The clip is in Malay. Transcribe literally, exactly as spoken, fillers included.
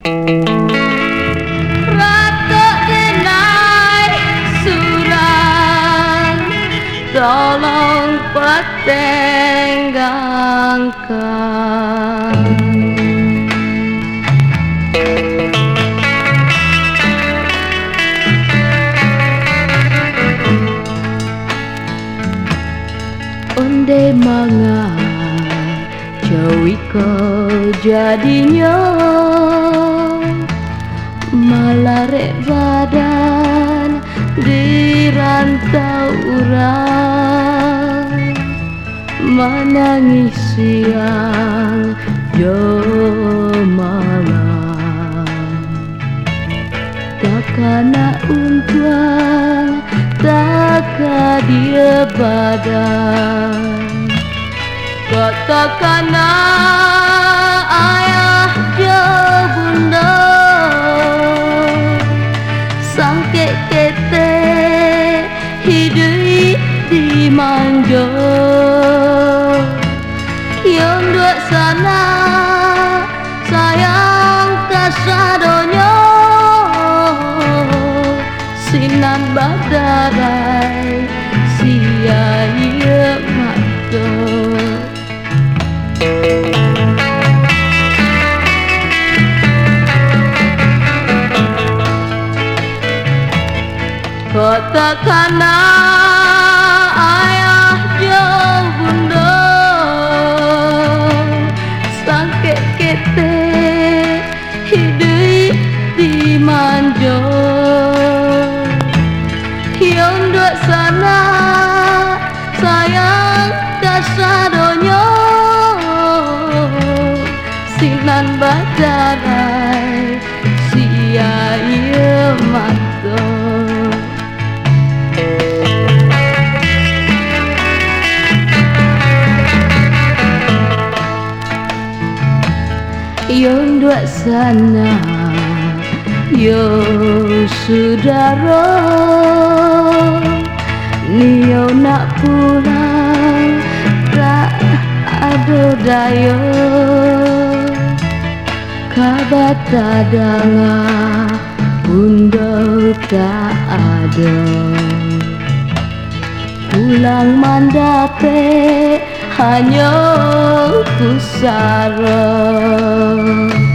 Ratok denai surat, tolong pertenggangkan. Onde manga jauhiko jadinya malarek badan di rantau urang menangis siang jo malam takana untuang taka dia badan katakanlah ayah jo bunda sangke kete hidup di manjo yang dua sana sayang kasadonyo sinan badarai sia ia mato katakanlah ayah jo bunda sangke kete hidup di manjo yang dua sana sayang kasadonyo sinan badarai sia ia mato yang dua sana yo saudara niyo nak pulang tak ada daya kabar tak dengar bunda tak ada pulang mandate hanya pusara.